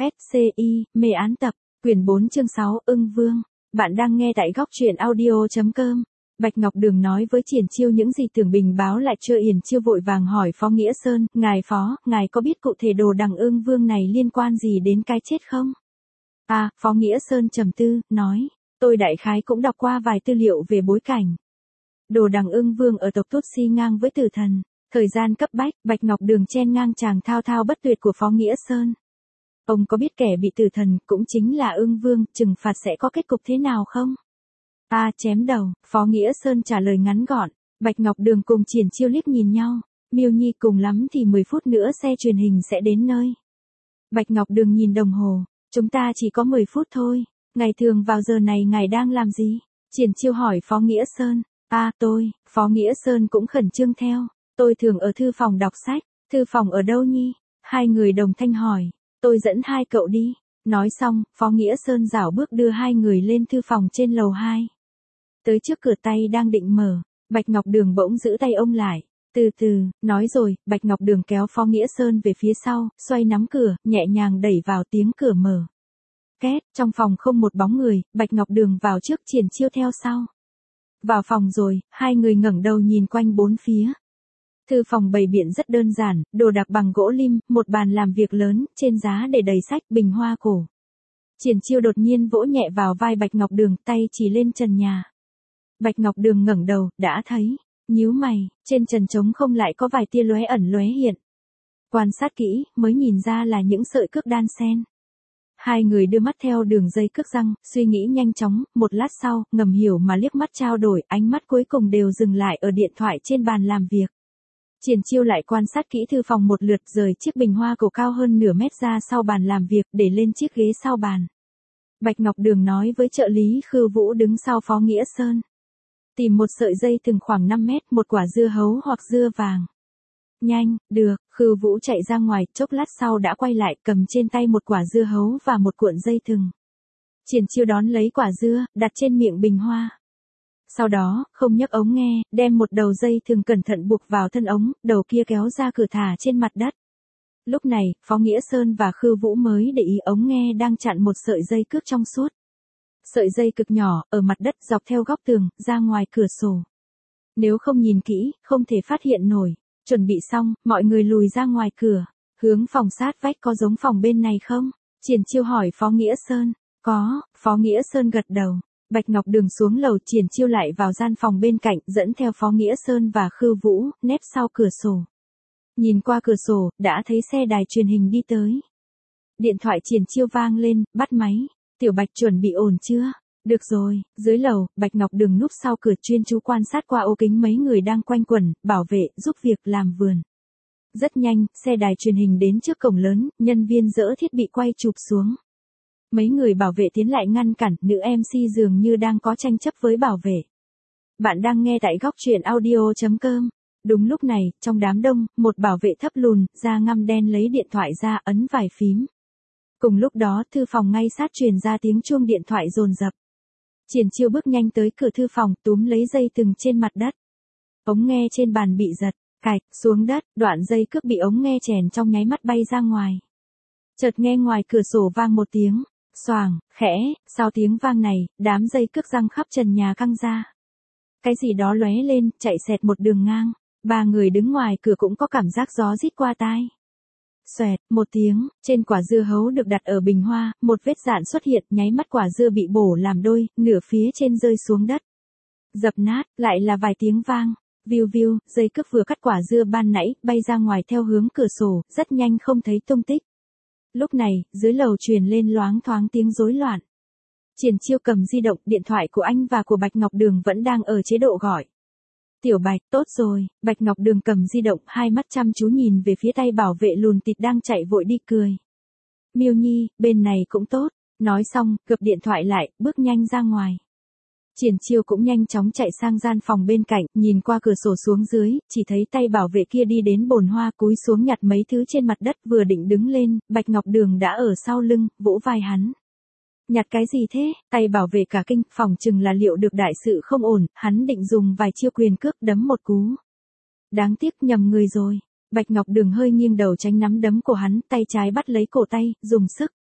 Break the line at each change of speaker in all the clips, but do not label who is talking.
SCI, mê án tập, quyển 4 chương 6, ưng vương. Bạn đang nghe tại góc truyện audio.com. Bạch Ngọc Đường nói với Triển Chiêu những gì Tưởng Bình báo lại chưa. Yển Chiêu vội vàng hỏi Phó Nghĩa Sơn, ngài Phó, ngài có biết cụ thể đồ đằng ưng vương này liên quan gì đến cái chết không? Phó Nghĩa Sơn trầm tư, nói, tôi đại khái cũng đọc qua vài tư liệu về bối cảnh. Đồ đằng ưng vương ở tộc Tutsi ngang với tử thần. Thời gian cấp bách, Bạch Ngọc Đường chen ngang chàng thao thao bất tuyệt của Phó Nghĩa Sơn. Ông có biết kẻ bị tử thần, cũng chính là ưng vương, trừng phạt sẽ có kết cục thế nào không? Chém đầu, Phó Nghĩa Sơn trả lời ngắn gọn. Bạch Ngọc Đường cùng Triển Chiêu liếc nhìn nhau. Miêu Nhi, cùng lắm thì 10 phút nữa xe truyền hình sẽ đến nơi. Bạch Ngọc Đường nhìn đồng hồ. Chúng ta chỉ có 10 phút thôi. Ngày thường vào giờ này ngài đang làm gì? Triển Chiêu hỏi Phó Nghĩa Sơn. Tôi, Phó Nghĩa Sơn cũng khẩn trương theo. Tôi thường ở thư phòng đọc sách. Thư phòng ở đâu Nhi? Hai người đồng thanh hỏi. Tôi dẫn hai cậu đi. Nói xong, Phó Nghĩa Sơn rảo bước đưa hai người lên thư phòng trên lầu 2. Tới trước cửa tay đang định mở, Bạch Ngọc Đường bỗng giữ tay ông lại. Từ từ, nói rồi, Bạch Ngọc Đường kéo Phó Nghĩa Sơn về phía sau, xoay nắm cửa, nhẹ nhàng đẩy vào, tiếng cửa mở. Két, trong phòng không một bóng người, Bạch Ngọc Đường vào trước, Triển Chiêu theo sau. Vào phòng rồi, hai người ngẩng đầu nhìn quanh bốn phía. Thư phòng bày biện rất đơn giản, đồ đạc bằng gỗ lim, một bàn làm việc lớn, trên giá để đầy sách, bình hoa cổ. Triển Chiêu đột nhiên vỗ nhẹ vào vai Bạch Ngọc Đường, tay chỉ lên trần nhà. Bạch Ngọc Đường ngẩng đầu, đã thấy, nhíu mày, trên trần trống không lại có vài tia lóe ẩn lóe hiện. Quan sát kỹ, mới nhìn ra là những sợi cước đan xen. Hai người đưa mắt theo đường dây cước răng, suy nghĩ nhanh chóng, một lát sau, ngầm hiểu mà liếc mắt trao đổi, ánh mắt cuối cùng đều dừng lại ở điện thoại trên bàn làm việc. Triển Chiêu lại quan sát kỹ thư phòng một lượt, rời chiếc bình hoa cổ cao hơn nửa mét ra sau bàn làm việc, để lên chiếc ghế sau bàn. Bạch Ngọc Đường nói với trợ lý Khư Vũ đứng sau Phó Nghĩa Sơn. Tìm một sợi dây thừng khoảng 5 mét, một quả dưa hấu hoặc dưa vàng. Nhanh, được, Khư Vũ chạy ra ngoài, chốc lát sau đã quay lại, cầm trên tay một quả dưa hấu và một cuộn dây thừng. Triển Chiêu đón lấy quả dưa, đặt trên miệng bình hoa. Sau đó, không nhấc ống nghe, đem một đầu dây thừng cẩn thận buộc vào thân ống, đầu kia kéo ra cửa thả trên mặt đất. Lúc này, Phó Nghĩa Sơn và Khư Vũ mới để ý ống nghe đang chặn một sợi dây cước trong suốt. Sợi dây cực nhỏ, ở mặt đất dọc theo góc tường, ra ngoài cửa sổ. Nếu không nhìn kỹ, không thể phát hiện nổi. Chuẩn bị xong, mọi người lùi ra ngoài cửa. Hướng phòng sát vách có giống phòng bên này không? Triển Chiêu hỏi Phó Nghĩa Sơn. Có, Phó Nghĩa Sơn gật đầu. Bạch Ngọc Đường xuống lầu, Triển Chiêu lại vào gian phòng bên cạnh, dẫn theo Phó Nghĩa Sơn và Khư Vũ, nép sau cửa sổ. Nhìn qua cửa sổ, đã thấy xe đài truyền hình đi tới. Điện thoại Triển Chiêu vang lên, bắt máy. Tiểu Bạch chuẩn bị ổn chưa? Được rồi, dưới lầu, Bạch Ngọc Đường núp sau cửa chuyên chú quan sát qua ô kính mấy người đang quanh quẩn, bảo vệ, giúp việc làm vườn. Rất nhanh, xe đài truyền hình đến trước cổng lớn, nhân viên dỡ thiết bị quay chụp xuống. Mấy người bảo vệ tiến lại ngăn cản, nữ MC dường như đang có tranh chấp với bảo vệ. Bạn đang nghe tại góc truyện audio.com. Đúng lúc này, trong đám đông, một bảo vệ thấp lùn, da ngăm đen lấy điện thoại ra, ấn vài phím. Cùng lúc đó, thư phòng ngay sát truyền ra tiếng chuông điện thoại dồn dập. Triển Chiêu bước nhanh tới cửa thư phòng, túm lấy dây thừng trên mặt đất. Ống nghe trên bàn bị giật, cạch, xuống đất, đoạn dây cước bị ống nghe chèn trong nháy mắt bay ra ngoài. Chợt nghe ngoài cửa sổ vang một tiếng, xoàng, khẽ, sau tiếng vang này, đám dây cước răng khắp trần nhà căng ra. Cái gì đó lóe lên, chạy xẹt một đường ngang. Ba người đứng ngoài cửa cũng có cảm giác gió rít qua tai. Xoẹt, một tiếng, trên quả dưa hấu được đặt ở bình hoa, một vết dạn xuất hiện, nháy mắt quả dưa bị bổ làm đôi, nửa phía trên rơi xuống đất. Dập nát, lại là vài tiếng vang. Viu viu, dây cước vừa cắt quả dưa ban nãy, bay ra ngoài theo hướng cửa sổ, rất nhanh không thấy tung tích. Lúc này, dưới lầu truyền lên loáng thoáng tiếng rối loạn. Triển Chiêu cầm di động, điện thoại của anh và của Bạch Ngọc Đường vẫn đang ở chế độ gọi. Tiểu Bạch, tốt rồi, Bạch Ngọc Đường cầm di động, hai mắt chăm chú nhìn về phía tay bảo vệ lùn tịt đang chạy vội đi cười. Miêu Nhi, bên này cũng tốt, nói xong, gập điện thoại lại, bước nhanh ra ngoài. Triển Chiêu cũng nhanh chóng chạy sang gian phòng bên cạnh, nhìn qua cửa sổ xuống dưới, chỉ thấy tay bảo vệ kia đi đến bồn hoa, cúi xuống nhặt mấy thứ trên mặt đất, vừa định đứng lên, Bạch Ngọc Đường đã ở sau lưng, vỗ vai hắn. Nhặt cái gì thế? Tay bảo vệ cả kinh, phòng chừng là liệu được đại sự không ổn, hắn định dùng vài chiêu quyền cước đấm một cú. Đáng tiếc nhầm người rồi. Bạch Ngọc Đường hơi nghiêng đầu tránh nắm đấm của hắn, tay trái bắt lấy cổ tay, dùng sức.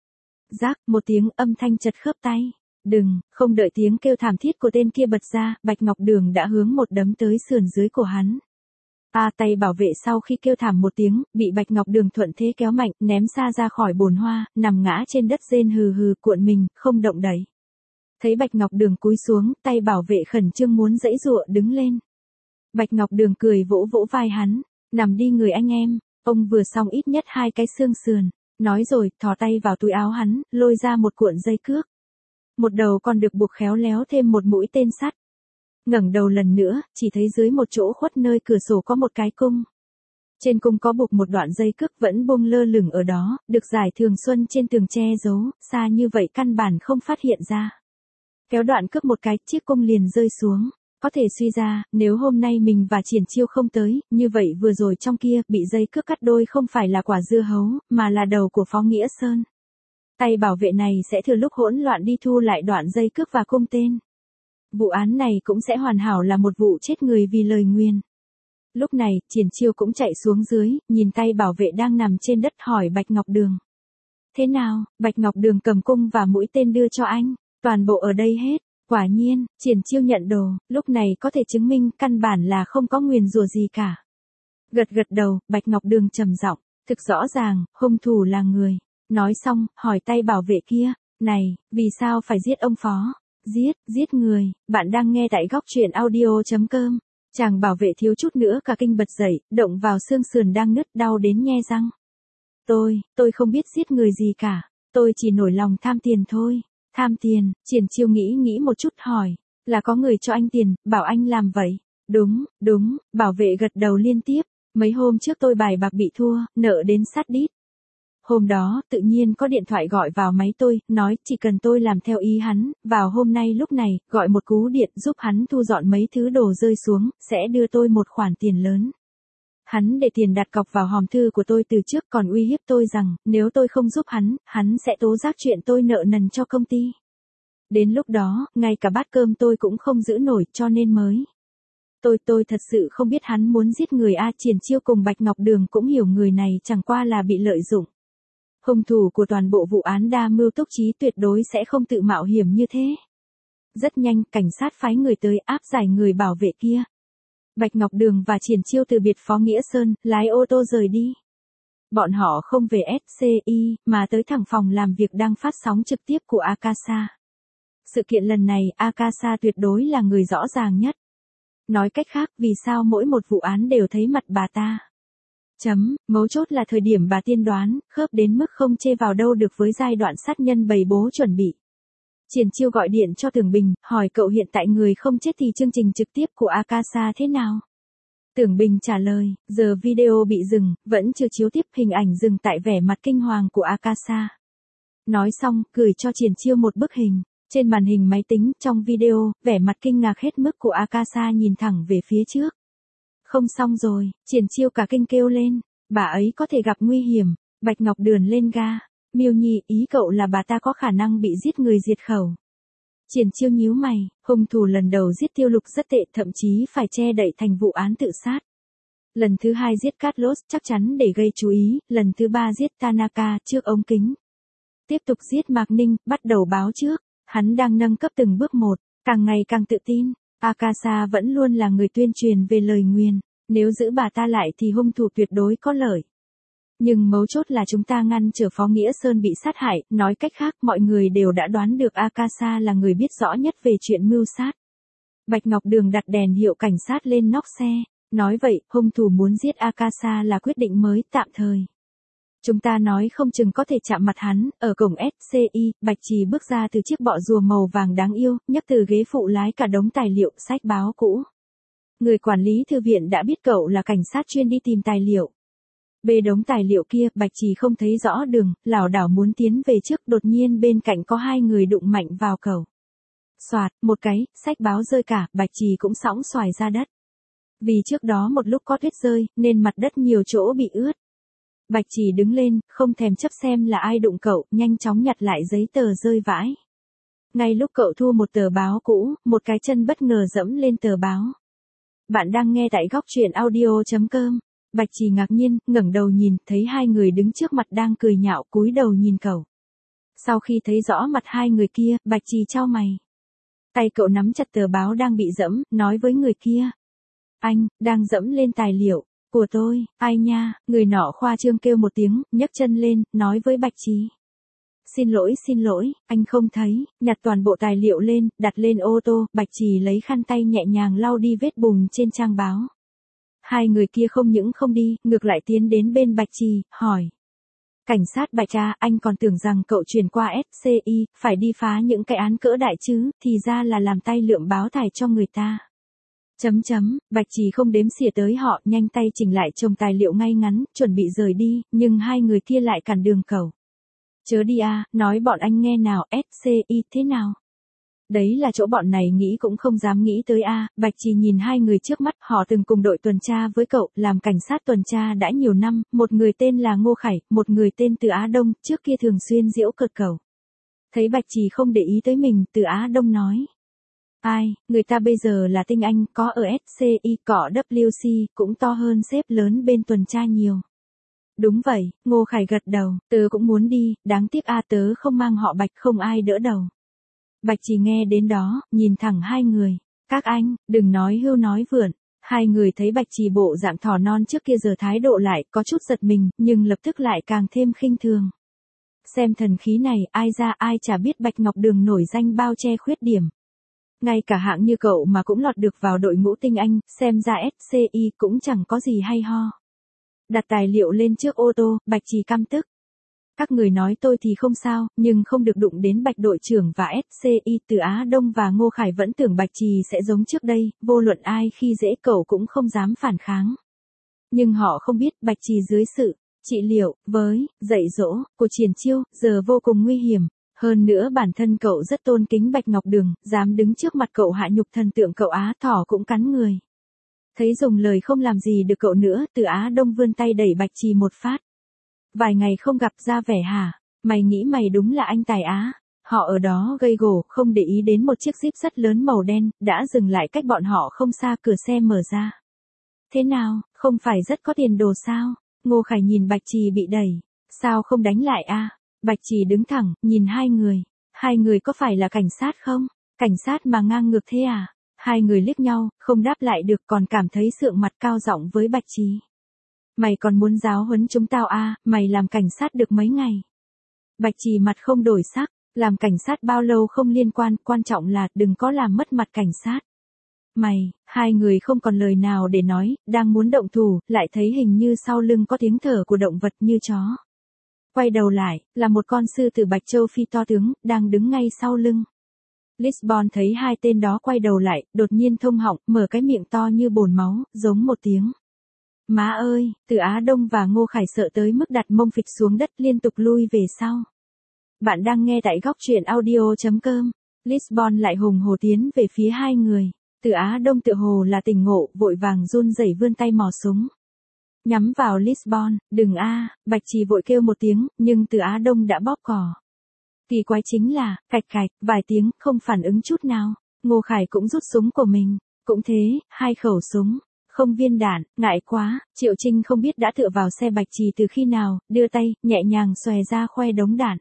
Rác, một tiếng âm thanh chật khớp tay. Đừng, không đợi tiếng kêu thảm thiết của tên kia bật ra, Bạch Ngọc Đường đã hướng một đấm tới sườn dưới của hắn. Tay bảo vệ sau khi kêu thảm một tiếng, bị Bạch Ngọc Đường thuận thế kéo mạnh, ném xa ra khỏi bồn hoa, nằm ngã trên đất rên hừ hừ cuộn mình, không động đậy. Thấy Bạch Ngọc Đường cúi xuống, tay bảo vệ khẩn trương muốn giãy giụa đứng lên. Bạch Ngọc Đường cười vỗ vỗ vai hắn, nằm đi người anh em, ông vừa xong ít nhất 2 cái xương sườn. Nói rồi, thò tay vào túi áo hắn, lôi ra một cuộn dây cước. Một đầu còn được buộc khéo léo thêm một mũi tên sắt. Ngẩng đầu lần nữa, chỉ thấy dưới một chỗ khuất nơi cửa sổ có một cái cung. Trên cung có buộc một đoạn dây cước vẫn buông lơ lửng ở đó, được giải thường xuân trên tường che giấu, xa như vậy căn bản không phát hiện ra. Kéo đoạn cước một cái, chiếc cung liền rơi xuống. Có thể suy ra, nếu hôm nay mình và Triển Chiêu không tới, như vậy vừa rồi trong kia, bị dây cước cắt đôi không phải là quả dưa hấu, mà là đầu của Phó Nghĩa Sơn. Tay bảo vệ này sẽ thừa lúc hỗn loạn đi thu lại đoạn dây cước và cung tên. Vụ án này cũng sẽ hoàn hảo là một vụ chết người vì lời nguyền. Lúc này, Triển Chiêu cũng chạy xuống dưới, nhìn tay bảo vệ đang nằm trên đất hỏi Bạch Ngọc Đường. Thế nào, Bạch Ngọc Đường cầm cung và mũi tên đưa cho anh, toàn bộ ở đây hết. Quả nhiên, Triển Chiêu nhận đồ, lúc này có thể chứng minh căn bản là không có nguyền rủa gì cả. Gật gật đầu, Bạch Ngọc Đường trầm giọng, thực rõ ràng, hung thủ là người. Nói xong, hỏi tay bảo vệ kia, này, vì sao phải giết ông Phó? Giết người, bạn đang nghe tại góc truyện audio.com. Chàng bảo vệ thiếu chút nữa cả kinh bật dậy, động vào xương sườn đang nứt đau đến nhe răng. Tôi không biết giết người gì cả, tôi chỉ nổi lòng tham tiền thôi. Tham tiền, Triển Chiêu nghĩ một chút hỏi, là có người cho anh tiền, bảo anh làm vậy. Đúng, bảo vệ gật đầu liên tiếp, mấy hôm trước tôi bài bạc bị thua, nợ đến sát đít. Hôm đó, tự nhiên có điện thoại gọi vào máy tôi, nói chỉ cần tôi làm theo ý hắn, vào hôm nay lúc này, gọi một cú điện giúp hắn thu dọn mấy thứ đồ rơi xuống, sẽ đưa tôi một khoản tiền lớn. Hắn để tiền đặt cọc vào hòm thư của tôi từ trước còn uy hiếp tôi rằng, nếu tôi không giúp hắn sẽ tố giác chuyện tôi nợ nần cho công ty. Đến lúc đó, ngay cả bát cơm tôi cũng không giữ nổi cho nên mới. Tôi thật sự không biết hắn muốn giết người Triển Chiêu cùng Bạch Ngọc Đường cũng hiểu người này chẳng qua là bị lợi dụng. Hung thủ của toàn bộ vụ án đa mưu túc trí tuyệt đối sẽ không tự mạo hiểm như thế. Rất nhanh, cảnh sát phái người tới áp giải người bảo vệ kia. Bạch Ngọc Đường và Triển Chiêu từ biệt Phó Nghĩa Sơn, lái ô tô rời đi. Bọn họ không về SCI, mà tới thẳng phòng làm việc đang phát sóng trực tiếp của Akasa. Sự kiện lần này, Akasa tuyệt đối là người rõ ràng nhất. Nói cách khác, vì sao mỗi một vụ án đều thấy mặt bà ta? Mấu chốt là thời điểm bà tiên đoán, khớp đến mức không chê vào đâu được với giai đoạn sát nhân bày bố chuẩn bị. Triển Chiêu gọi điện cho Tưởng Bình, hỏi cậu hiện tại người không chết thì chương trình trực tiếp của Akasa thế nào? Tưởng Bình trả lời, giờ video bị dừng, vẫn chưa chiếu tiếp hình ảnh dừng tại vẻ mặt kinh hoàng của Akasa. Nói xong, gửi cho Triển Chiêu một bức hình. Trên màn hình máy tính, trong video, vẻ mặt kinh ngạc hết mức của Akasa nhìn thẳng về phía trước. Không xong rồi, Triển Chiêu cả kinh kêu lên, bà ấy có thể gặp nguy hiểm. Bạch Ngọc Đường lên ga. Miêu Nhi, ý cậu là bà ta có khả năng bị giết người diệt khẩu. Triển Chiêu nhíu mày, hung thủ lần đầu giết Tiêu Lục rất tệ, thậm chí phải che đậy thành vụ án tự sát. Lần thứ 2 giết Carlos chắc chắn để gây chú ý, lần thứ 3 giết Tanaka trước ống kính. Tiếp tục giết Mạc Ninh, bắt đầu báo trước, hắn đang nâng cấp từng bước một, càng ngày càng tự tin. Akasa vẫn luôn là người tuyên truyền về lời nguyền, nếu giữ bà ta lại thì hung thủ tuyệt đối có lợi. Nhưng mấu chốt là chúng ta ngăn trở Phó Nghĩa Sơn bị sát hại, nói cách khác mọi người đều đã đoán được Akasa là người biết rõ nhất về chuyện mưu sát. Bạch Ngọc Đường đặt đèn hiệu cảnh sát lên nóc xe, nói vậy, hung thủ muốn giết Akasa là quyết định mới, tạm thời. Chúng ta nói không chừng có thể chạm mặt hắn, ở cổng SCI, Bạch Trì bước ra từ chiếc bọ rùa màu vàng đáng yêu, nhấc từ ghế phụ lái cả đống tài liệu, sách báo cũ. Người quản lý thư viện đã biết cậu là cảnh sát chuyên đi tìm tài liệu. Bê đống tài liệu kia, Bạch Trì không thấy rõ đường, lảo đảo muốn tiến về trước, đột nhiên bên cạnh có 2 người đụng mạnh vào cậu. Xoạt, một cái, sách báo rơi cả, Bạch Trì cũng sõng xoài ra đất. Vì trước đó một lúc có tuyết rơi, nên mặt đất nhiều chỗ bị ướt. Bạch Trì đứng lên, không thèm chấp xem là ai đụng cậu, nhanh chóng nhặt lại giấy tờ rơi vãi. Ngay lúc cậu thu một tờ báo cũ, một cái chân bất ngờ dẫm lên tờ báo. Bạn đang nghe tại góc truyện audio.com. Bạch Trì ngạc nhiên, ngẩng đầu nhìn, thấy 2 người đứng trước mặt đang cười nhạo, cúi đầu nhìn cậu. Sau khi thấy rõ mặt hai người kia, Bạch Trì chau mày. Tay cậu nắm chặt tờ báo đang bị dẫm, nói với người kia. Anh, đang dẫm lên tài liệu của tôi. Ai nha, người nọ khoa trương kêu một tiếng, nhấc chân lên, nói với Bạch Trì. Xin lỗi, anh không thấy, nhặt toàn bộ tài liệu lên, đặt lên ô tô, Bạch Trì lấy khăn tay nhẹ nhàng lau đi vết bùn trên trang báo. Hai người kia không những không đi, ngược lại tiến đến bên Bạch Trì, hỏi. Cảnh sát Bạch à, anh còn tưởng rằng cậu chuyển qua SCI, phải đi phá những cái án cỡ đại chứ, thì ra là làm tay lượm báo tài cho người ta. Bạch Trì không đếm xỉa tới họ, nhanh tay chỉnh lại chồng tài liệu ngay ngắn, chuẩn bị rời đi, nhưng hai người kia lại cản đường cậu. Chớ đi à, nói bọn anh nghe nào, SCI thế nào? Đấy là chỗ bọn này nghĩ cũng không dám nghĩ tới a. Bạch Trì nhìn hai người trước mắt, họ từng cùng đội tuần tra với cậu, làm cảnh sát tuần tra đã nhiều năm, một người tên là Ngô Khải, một người tên Từ Á Đông, trước kia thường xuyên giễu cợt cậu. Thấy Bạch Trì không để ý tới mình, Từ Á Đông nói. Ai, người ta bây giờ là tinh anh, có ở SCI, cọ WC, cũng to hơn sếp lớn bên tuần tra nhiều. Đúng vậy, Ngô Khải gật đầu, tớ cũng muốn đi, đáng tiếc a tớ không mang họ Bạch, không ai đỡ đầu. Bạch Trì nghe đến đó, nhìn thẳng hai người. Các anh, đừng nói hưu nói vượn. Hai người thấy Bạch Trì bộ dạng thỏ non trước kia giờ thái độ lại, có chút giật mình, nhưng lập tức lại càng thêm khinh thường. Xem thần khí này, ai ra ai chả biết Bạch Ngọc Đường nổi danh bao che khuyết điểm. Ngay cả hạng như cậu mà cũng lọt được vào đội ngũ tinh anh, xem ra SCI cũng chẳng có gì hay ho. Đặt tài liệu lên trước ô tô, Bạch Trì căm tức. Các người nói tôi thì không sao, nhưng không được đụng đến Bạch đội trưởng và SCI. Từ Á Đông và Ngô Khải vẫn tưởng Bạch Trì sẽ giống trước đây, vô luận ai khi dễ cậu cũng không dám phản kháng. Nhưng họ không biết Bạch Trì dưới sự trị liệu, với dạy dỗ của Triển Chiêu, giờ vô cùng nguy hiểm. Hơn nữa bản thân cậu rất tôn kính Bạch Ngọc Đường, dám đứng trước mặt cậu hạ nhục thần tượng cậu Á thỏ cũng cắn người. Thấy dùng lời không làm gì được cậu nữa, Từ Á Đông vươn tay đẩy Bạch Trì một phát. Vài ngày không gặp ra vẻ hả? Mày nghĩ mày đúng là anh tài Á. Họ ở đó gây gổ, không để ý đến một chiếc Jeep rất lớn màu đen, đã dừng lại cách bọn họ không xa, cửa xe mở ra. Thế nào, không phải rất có tiền đồ sao? Ngô Khải nhìn Bạch Trì bị đẩy. Sao không đánh lại a? Bạch Trì đứng thẳng, nhìn hai người. Hai người có phải là cảnh sát không? Cảnh sát mà ngang ngược thế à? Hai người liếc nhau, không đáp lại được, còn cảm thấy sượng mặt cao giọng với Bạch Trì. Mày còn muốn giáo huấn chúng tao à, mày làm cảnh sát được mấy ngày? Bạch Trì mặt không đổi sắc, làm cảnh sát bao lâu không liên quan, quan trọng là đừng có làm mất mặt cảnh sát. Hai người không còn lời nào để nói, đang muốn động thủ, lại thấy hình như sau lưng có tiếng thở của động vật như chó. Quay đầu lại, là một con sư tử Bạch Châu Phi to tướng, đang đứng ngay sau lưng. Lisbon thấy hai tên đó quay đầu lại, đột nhiên thông họng, mở cái miệng to như bồn máu, giống một tiếng. Má ơi, Từ Á Đông và Ngô Khải sợ tới mức đặt mông phịch xuống đất liên tục lui về sau. Bạn đang nghe tại góc truyện audio.com. Lisbon lại hùng hổ tiến về phía hai người. Từ Á Đông tựa hồ là tỉnh ngộ, vội vàng run rẩy vươn tay mò súng. Nhắm vào Lisbon, đừng a, Bạch Trì vội kêu một tiếng, nhưng Từ Á Đông đã bóp cò. Kỳ quái chính là, cạch cạch, vài tiếng, không phản ứng chút nào. Ngô Khải cũng rút súng của mình. Cũng thế, hai khẩu súng. Không viên đạn, ngại quá, Triệu Trinh không biết đã tựa vào xe Bạch Trì từ khi nào, đưa tay, nhẹ nhàng xòe ra khoe đống đạn.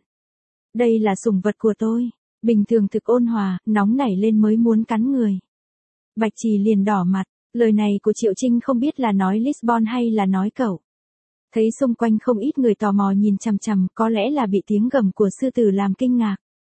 Đây là sủng vật của tôi. Bình thường thực ôn hòa, nóng nảy lên mới muốn cắn người. Bạch Trì liền đỏ mặt, lời này của Triệu Trinh không biết là nói Lisbon hay là nói cậu. Thấy xung quanh không ít người tò mò nhìn chằm chằm, có lẽ là bị tiếng gầm của sư tử làm kinh ngạc.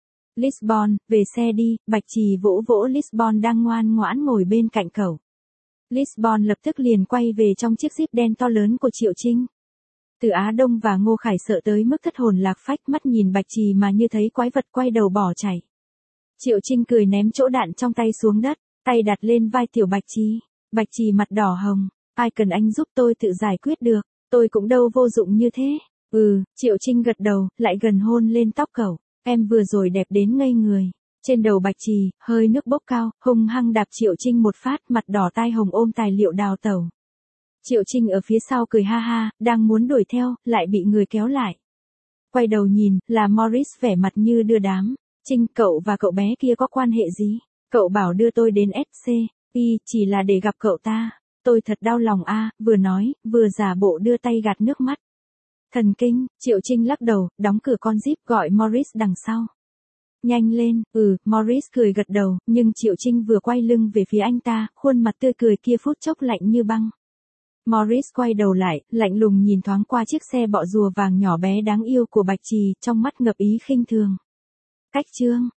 Lisbon, về xe đi, Bạch Trì vỗ vỗ Lisbon đang ngoan ngoãn ngồi bên cạnh cậu. Lisbon lập tức liền quay về trong chiếc Jeep đen to lớn của Triệu Trinh. Từ Á Đông và Ngô Khải sợ tới mức thất hồn lạc phách, mắt nhìn Bạch Trì mà như thấy quái vật, quay đầu bỏ chạy. Triệu Trinh cười ném chỗ đạn trong tay xuống đất, tay đặt lên vai tiểu Bạch Trì. Bạch Trì mặt đỏ hồng, ai cần anh giúp tôi tự giải quyết được, tôi cũng đâu vô dụng như thế. Triệu Trinh gật đầu, lại gần hôn lên tóc cậu, em vừa rồi đẹp đến ngây người. Trên đầu Bạch Trì, hơi nước bốc cao, hung hăng đạp Triệu Trinh một phát, mặt đỏ tai hồng ôm tài liệu đào tẩu. Triệu Trinh ở phía sau cười ha ha, đang muốn đuổi theo, lại bị người kéo lại. Quay đầu nhìn, là Morris vẻ mặt như đưa đám. Trinh, cậu và cậu bé kia có quan hệ gì? Cậu bảo đưa tôi đến SC, chỉ là để gặp cậu ta. Tôi thật đau lòng a, vừa nói, vừa giả bộ đưa tay gạt nước mắt. Thần kinh, Triệu Trinh lắc đầu, đóng cửa con Jeep gọi Morris đằng sau. Nhanh lên, Morris cười gật đầu, nhưng Triệu Trinh vừa quay lưng về phía anh ta, khuôn mặt tươi cười kia phút chốc lạnh như băng. Morris quay đầu lại, lạnh lùng nhìn thoáng qua chiếc xe bọ rùa vàng nhỏ bé đáng yêu của Bạch Trì, trong mắt ngập ý khinh thường. Cách chương